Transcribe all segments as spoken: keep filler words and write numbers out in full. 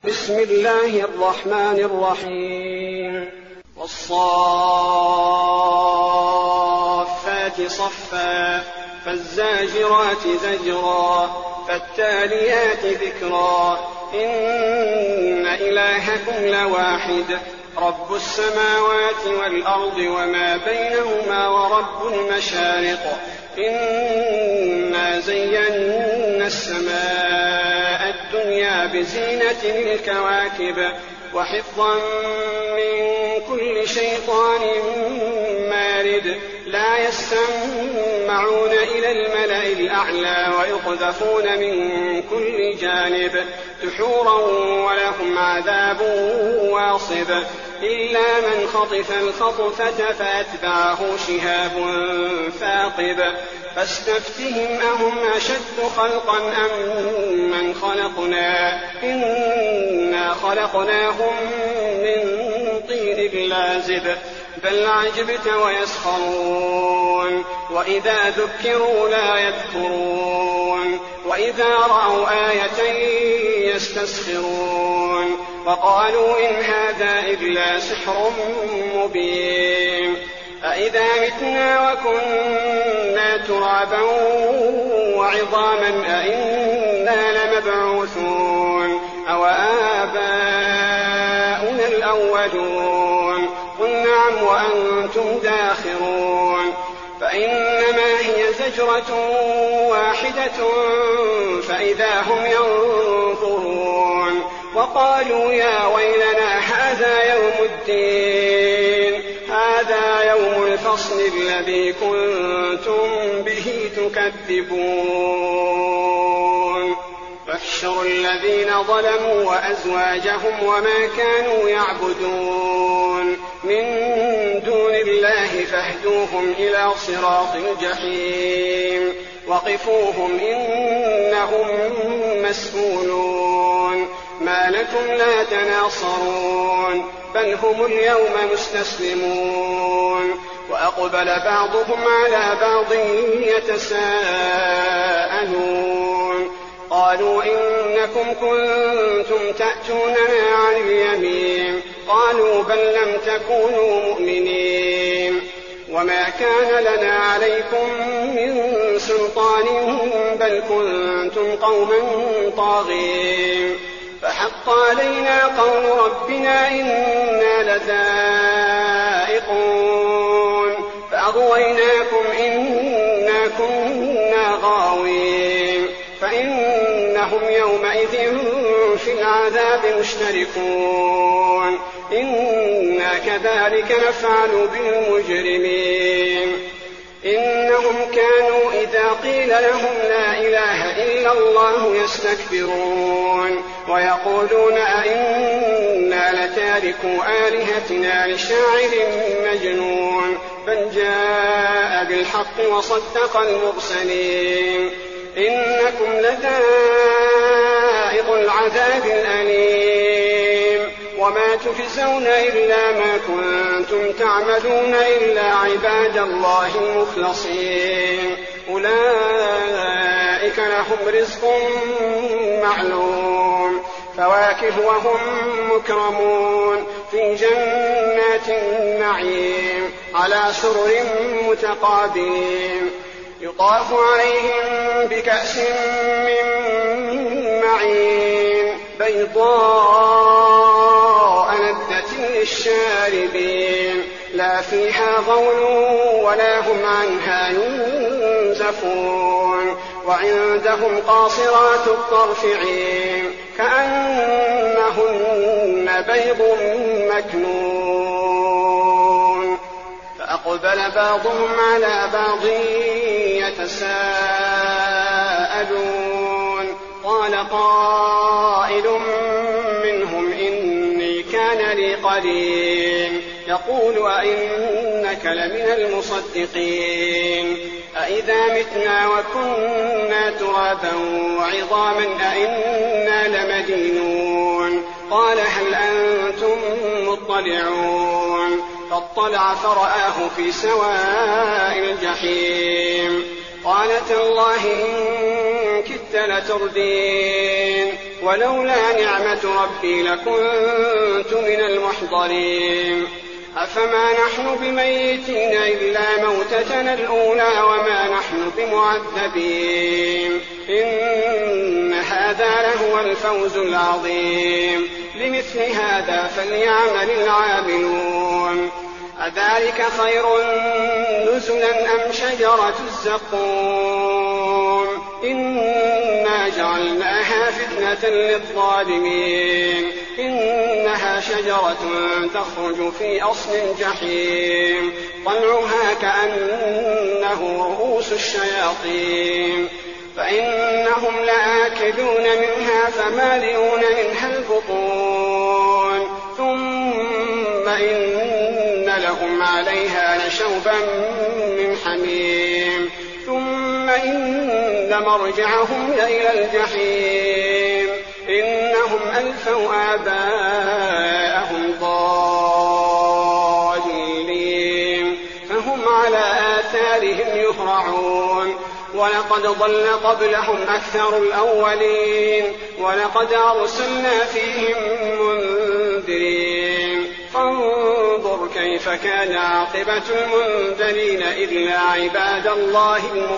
بسم الله الرحمن الرحيم والصافات صفا فالزاجرات زجرا فالتاليات ذكرا إن إلهكم لواحد رب السماوات والأرض وما بينهما ورب المشارق إنا زينا السماء الدنيا بزينة الكواكب وحفظا من كل شيطان مارد لا يستمعون إلى الملأ الأعلى ويقذفون من كل جانب دحورا ولهم عذاب واصب إلا من خطف الخطفة فأتبعه شهاب ثاقب فاستفتهم أهم أشد خلقا أم من خلقنا إنا خلقناهم من طين لازب بل عجبت ويسخرون وإذا ذكروا لا يذكرون وإذا رأوا آية يستسخرون وقالوا إن هذا إلا سحر مبين أإذا متنا وكنا ترابا وعظاما أإنا لمبعوثون أو آباؤنا الأولون قل نعم وأنتم داخرون فإنما هي زجرة واحدة فإذا هم ينظرون وقالوا يا ويلنا هذا يوم الدين هذا يوم الفصل الذي كنتم به تكذبون فاحشروا الذين ظلموا وأزواجهم وما كانوا يعبدون من دون الله فاهدوهم إلى صراط الجحيم وقفوهم إنهم مسؤولون ما لكم لا تناصرون بل هم اليوم مستسلمون وأقبل بعضهم على بعض يتساءلون قالوا إنكم كنتم تأتوننا عن اليمين قالوا بل لم تكونوا مؤمنين وما كان لنا عليكم من سلطان بل كنتم قوما طاغين فحق علينا قول ربنا إنا لذائقون فأغويناكم إنا كنا غاوين فإنهم يومئذ في العذاب مشتركون إنا كذلك نفعل بالمجرمين إنهم كانوا إذا قيل لهم لا إله إلا الله يستكبرون ويقولون أئنا لتاركو آلهتنا لشاعر مجنون بل جاء بالحق وصدق المرسلين إنكم لذائق العذاب الأليم وما تجزون إلا ما كنتم تعملون إلا عباد الله المخلصين أولئك لهم رزق معلوم فواكه وهم مكرمون في جنات النعيم على سرر متقابلين يطاف عليهم بكأس من معين بيضاء لذة للشاربين لا فيها غول ولا هم عنها ينزفون وعندهم قاصرات الطرف عين كأنهن بيض مكنون فأقبل بعضهم على بعض يتساءلون قال قائل منهم إني كان لي قرين يقول أئنك لمن المصدقين أئذا متنا وكنا ترابا وعظاما أئنا لمدينون قال هل أنتم مطلعون فاطلع فرآه في سواء الجحيم قال تالله إن كدت لتردين ولولا نعمة ربي لكنت من المحضرين أفما نحن بميتين إلا موتتنا الأولى وما نحن بمعذبين إن هذا لهو الفوز العظيم لمثل هذا فليعمل العاملون أذلك خير نزلا أم شجرة الزقوم إنا جعلناها فتنة للظالمين إنها شجرة تخرج في أصل الجحيم طلعها كأنه رؤوس الشياطين فإنهم لآكلون منها فمالئون منها البطون ثم إن لهم عليها لشوبا من حميم ثم إن مرجعهم لإلى الجحيم إنهم ألفوا آباءهم ضالين فهم على آثارهم يهرعون ولقد ضل قبلهم أكثر الأولين ولقد أرسلنا فيهم منذرين فانظر كيف كان عاقبة المنذرين إلا عباد الله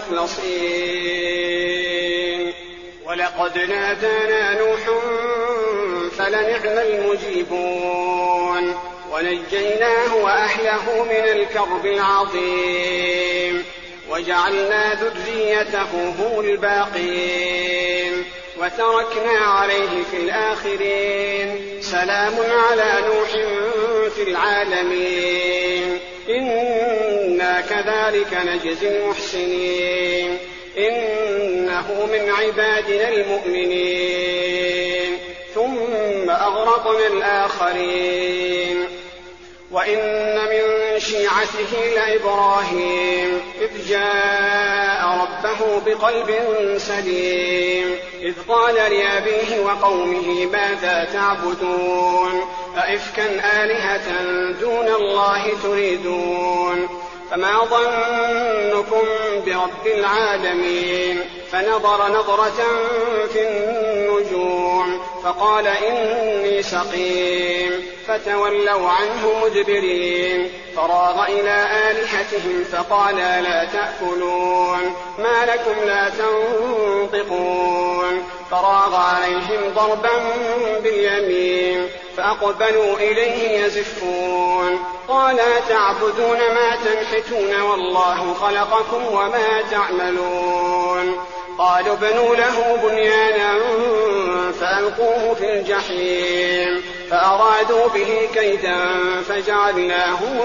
المخلصين ولقد نادانا نوح فلنعم المجيبون ونجيناه وأهله من الكرب العظيم وجعلنا ذريته هم الباقين وتركنا عليه في الآخرين سلام على نوح في العالمين إنا كذلك نجزي المحسنين إنه من عبادنا المؤمنين ثم أغرقنا الآخرين وإن من شيعته لإبراهيم إذ جاء ربه بقلب سليم إذ قال لأبيه وقومه ماذا تعبدون أئفكا آلهة دون الله تريدون فما ظنكم برب العالمين فنظر نظرة في النجوم فقال إني سقيم فتولوا عنه مدبرين فراغ إلى آلهتهم فقال لا تأكلون ما لكم لا تنطقون فراغ عليهم ضربا باليمين فأقبلوا إليه يزفون قال تعبدون ما تنحتون والله خلقكم وما تعملون قالوا ابنوا له بنيانا فألقوه في الجحيم فأرادوا به كيدا فجعلناهم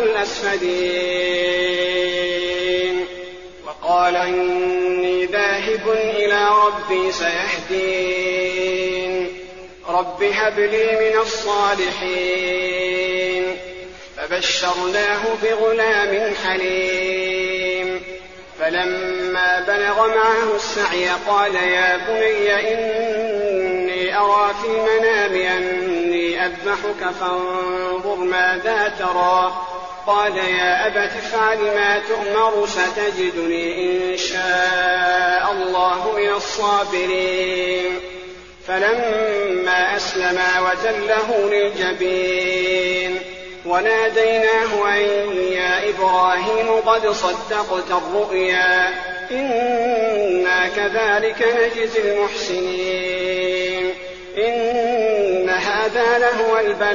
الأسفلين وقال إني ذاهب إلى ربي سيهدين رب هب لي من الصالحين فبشرناه بغلام حليم فلما بلغ معه السعي قال يا بني إني أرى في المنام أني أذبحك فانظر ماذا ترى قال يا أبت افعل ما تؤمر ستجدني إن شاء الله من الصابرين فلما أسلما وتله للجبين وناديناه أن يا إبراهيم قد صدقت الرؤيا إنا كذلك نجزي المحسنين إن هذا لهو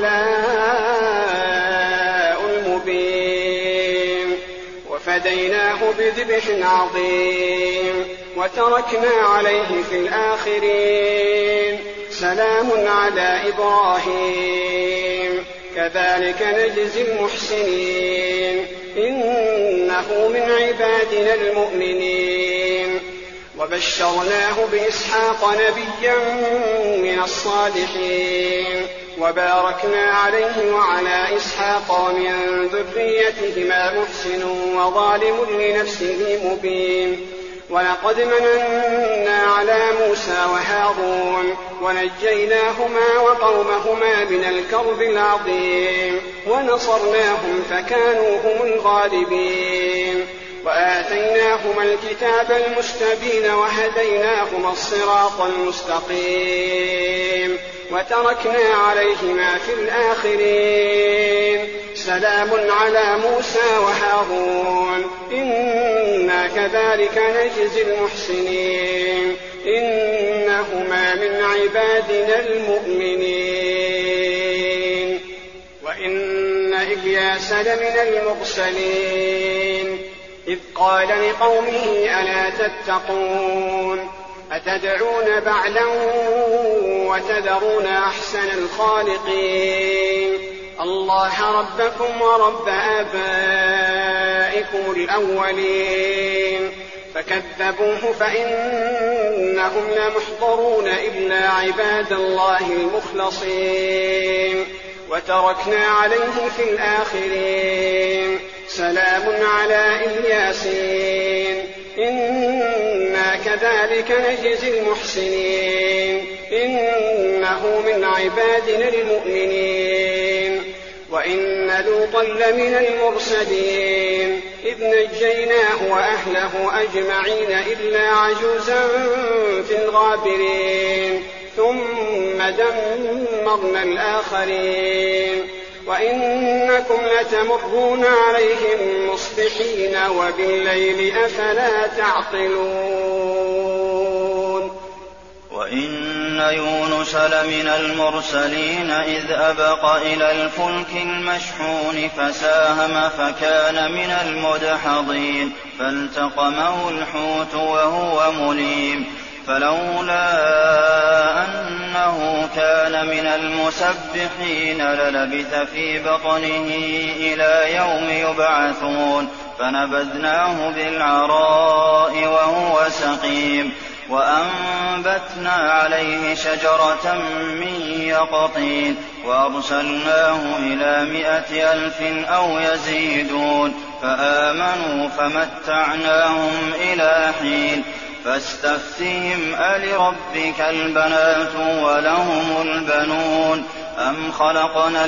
البلاء المبين وفديناه بذبح عظيم وتركنا عليه في الآخرين سلام على إبراهيم كذلك نجزي المحسنين إنه من عبادنا المؤمنين وبشرناه بإسحاق نبيا من الصالحين وباركنا عليه وعلى إسحاق ومن ذريتهما محسن وظالم لنفسه مبين ولقد مننا على موسى وهارون ونجيناهما وقومهما من الكرب العظيم ونصرناهم فكانوا هم الغالبين وآتيناهما الكتاب المستبين وهديناهما الصراط المستقيم وتركنا عليهما في الآخرين سلام على موسى وهارون إنا كذلك نجزي المحسنين إنهما من عبادنا المؤمنين وإن إلياس لمن المرسلين إذ قال لقومه ألا تتقون أتدعون بعلا وتذرون أحسن الخالقين الله ربكم ورب آبائكم الأولين فكذبوه فإنهم لمحضرون إلا عباد الله المخلصين وتركنا عليه في الآخرين سلام على الياسين إنا كذلك نجزي المحسنين إنه من عبادنا المؤمنين وإن لوطا لمن المرسلين إذ نجيناه وأهله أجمعين إلا عجوزا في الغابرين ثم دمرنا الآخرين وإنكم لتمرون عليهم مصبحين وبالليل أفلا تعقلون وإن يونس لمن المرسلين إذ أبق إلى الفلك المشحون فساهم فكان من المدحضين فالتقمه الحوت وهو مليم فلولا أنه كان من المسبحين للبث في بطنه إلى يوم يبعثون فنبذناه بالعراء وهو سقيم وأنبتنا عليه شجرة من يقطين وأرسلناه إلى مائة ألف أو يزيدون فآمنوا فمتعناهم إلى حين فاستفتهم ألربك البنات ولهم البنون أم خلقنا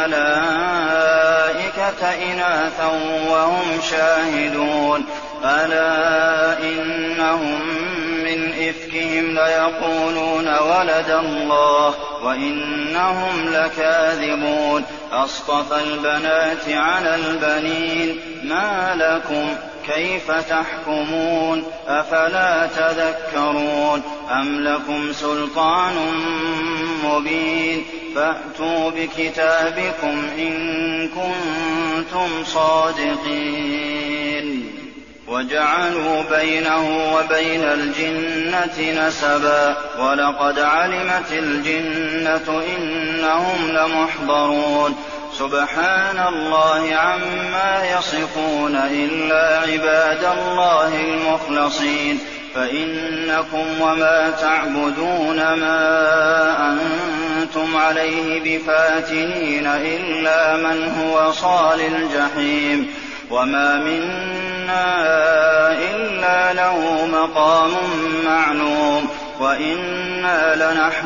الملائكة إناثا وهم شاهدون ألا إنهم من إفكهم ليقولون ولد الله وإنهم لكاذبون أصطفى البنات على البنين ما لكم كيف تحكمون أفلا تذكرون أم لكم سلطان مبين فأتوا بكتابكم إن كنتم صادقين وجعلوا بينه وبين الجنة نسبا ولقد علمت الجنة إنهم لمحضرون سبحان الله عما يصفون إلا عباد الله المخلصين فإنكم وما تعبدون ما أنتم عليه بفاتنين إلا من هو صال الجحيم وما منا إلا له مقام معلوم وإنا لنحن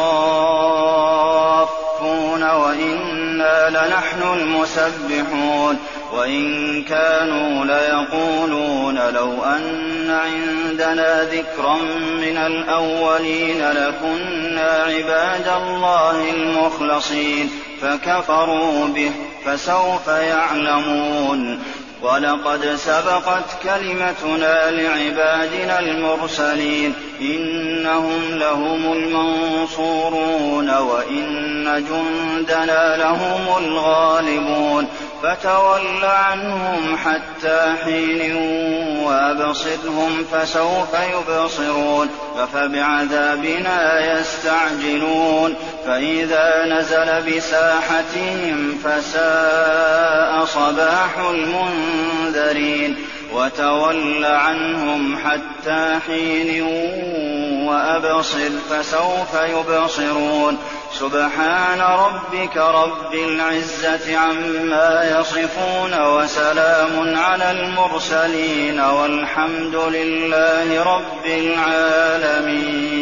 الصافون وإنا لنحن المسبحون وإن كانوا ليقولون لو أن عندنا ذكرا من الأولين لكنا عباد الله المخلصين فكفروا به فسوف يعلمون ولقد سبقت كلمتنا لعبادنا المرسلين إنهم لهم المنصورون وإن جندنا لهم الغالبون فتول عنهم حتى حين وأبصرهم فسوف يبصرون أفبعذابنا يستعجلون فإذا نزل بساحتهم فساء صباح المنذرين وتول عنهم حتى حين وأبصر فسوف يبصرون سبحان ربك رب العزة عما يصفون وسلام على المرسلين والحمد لله رب العالمين.